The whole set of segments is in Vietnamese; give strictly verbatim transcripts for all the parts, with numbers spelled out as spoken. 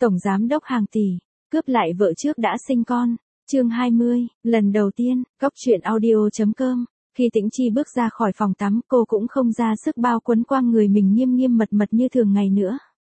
Tổng giám đốc hàng tỷ, cướp lại vợ trước đã sinh con. Chương hai mươi, lần đầu tiên, Cóc truyện audio chấm com. Khi Tĩnh Chi bước ra khỏi phòng tắm, cô cũng không ra sức bao quấn quanh người mình nghiêm nghiêm mật mật như thường ngày nữa.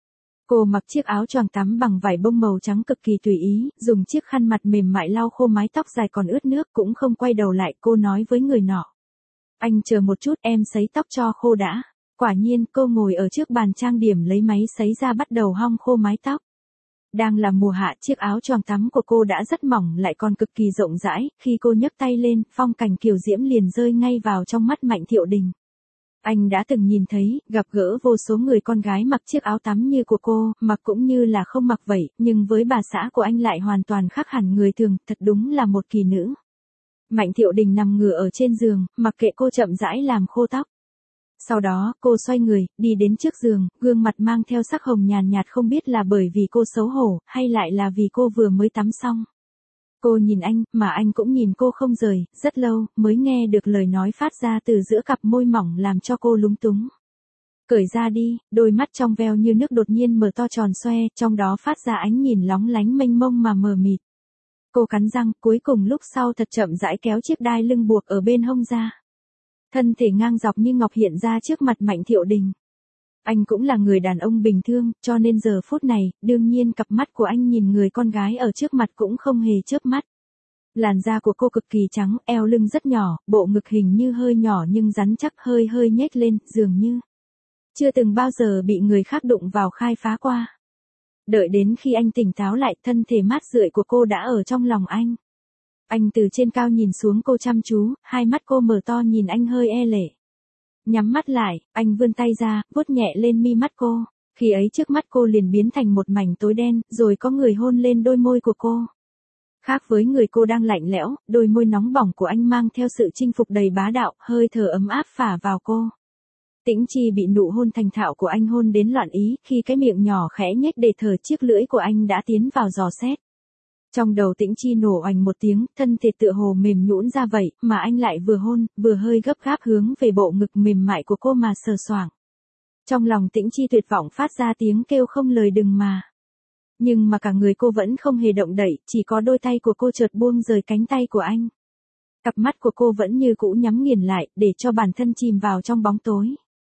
Cô mặc chiếc áo choàng tắm bằng vải bông màu trắng cực kỳ tùy ý, dùng chiếc khăn mặt mềm mại lau khô mái tóc dài còn ướt nước, cũng không quay đầu lại. Cô nói với người nọ: "Anh chờ một chút, em sấy tóc cho khô đã." Quả nhiên, cô ngồi ở trước bàn trang điểm lấy máy sấy ra bắt đầu hong khô mái tóc. Đang là mùa hạ, chiếc áo choàng tắm của cô đã rất mỏng lại còn cực kỳ rộng rãi, khi cô nhấc tay lên, phong cảnh kiều diễm liền rơi ngay vào trong mắt Mạnh Thiệu Đình. Anh đã từng nhìn thấy, gặp gỡ vô số người con gái mặc chiếc áo tắm như của cô, mặc cũng như là không mặc vậy, nhưng với bà xã của anh lại hoàn toàn khác hẳn người thường, thật đúng là một kỳ nữ. Mạnh Thiệu Đình nằm ngửa ở trên giường, mặc kệ cô chậm rãi làm khô tóc. Sau đó, cô xoay người, đi đến trước giường, gương mặt mang theo sắc hồng nhàn nhạt, không biết là bởi vì cô xấu hổ, hay lại là vì cô vừa mới tắm xong. Cô nhìn anh, mà anh cũng nhìn cô không rời, rất lâu, mới nghe được lời nói phát ra từ giữa cặp môi mỏng làm cho cô lúng túng. "Cởi ra đi." Đôi mắt trong veo như nước đột nhiên mở to tròn xoe, trong đó phát ra ánh nhìn lóng lánh mênh mông mà mờ mịt. Cô cắn răng, cuối cùng lúc sau thật chậm rãi kéo chiếc đai lưng buộc ở bên hông ra. Thân thể ngang dọc như ngọc hiện ra trước mặt Mạnh Thiệu Đình. Anh cũng là người đàn ông bình thường, cho nên giờ phút này, đương nhiên cặp mắt của anh nhìn người con gái ở trước mặt cũng không hề chớp mắt. Làn da của cô cực kỳ trắng, eo lưng rất nhỏ, bộ ngực hình như hơi nhỏ nhưng rắn chắc, hơi hơi nhếch lên, dường như chưa từng bao giờ bị người khác đụng vào khai phá qua. Đợi đến khi anh tỉnh táo lại, thân thể mát rượi của cô đã ở trong lòng anh. Anh từ trên cao nhìn xuống cô chăm chú, hai mắt cô mở to nhìn anh hơi e lệ. Nhắm mắt lại, anh vươn tay ra, vuốt nhẹ lên mi mắt cô. Khi ấy trước mắt cô liền biến thành một mảnh tối đen, rồi có người hôn lên đôi môi của cô. Khác với người cô đang lạnh lẽo, đôi môi nóng bỏng của anh mang theo sự chinh phục đầy bá đạo, hơi thở ấm áp phả vào cô. Tĩnh Chi bị nụ hôn thành thạo của anh hôn đến loạn ý, khi cái miệng nhỏ khẽ nhếch để thở, chiếc lưỡi của anh đã tiến vào dò xét. Trong đầu Tĩnh Chi nổ oành một tiếng, thân thể tựa hồ mềm nhũn ra vậy, mà anh lại vừa hôn, vừa hơi gấp gáp hướng về bộ ngực mềm mại của cô mà sờ soạng. Trong lòng Tĩnh Chi tuyệt vọng phát ra tiếng kêu không lời đừng mà. Nhưng mà cả người cô vẫn không hề động đậy, chỉ có đôi tay của cô chợt buông rời cánh tay của anh. Cặp mắt của cô vẫn như cũ nhắm nghiền lại, để cho bản thân chìm vào trong bóng tối.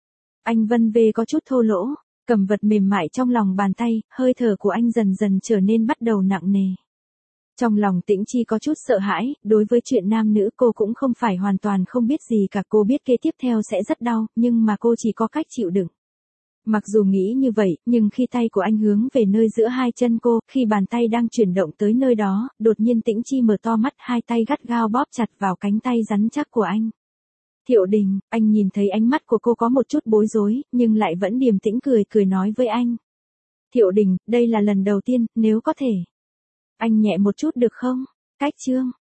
Anh vân vê có chút thô lỗ, cầm vật mềm mại trong lòng bàn tay, hơi thở của anh dần dần trở nên bắt đầu nặng nề. Trong lòng Tĩnh Chi có chút sợ hãi, đối với chuyện nam nữ cô cũng không phải hoàn toàn không biết gì cả, cô biết kế tiếp theo sẽ rất đau, nhưng mà cô chỉ có cách chịu đựng. Mặc dù nghĩ như vậy, nhưng khi tay của anh hướng về nơi giữa hai chân cô, khi bàn tay đang chuyển động tới nơi đó, đột nhiên Tĩnh Chi mở to mắt, hai tay gắt gao bóp chặt vào cánh tay rắn chắc của anh. "Thiệu Đình." Anh nhìn thấy ánh mắt của cô có một chút bối rối, nhưng lại vẫn điềm tĩnh cười cười nói với anh: "Thiệu Đình, đây là lần đầu tiên, nếu có thể. Anh nhẹ một chút được không?" Cách chương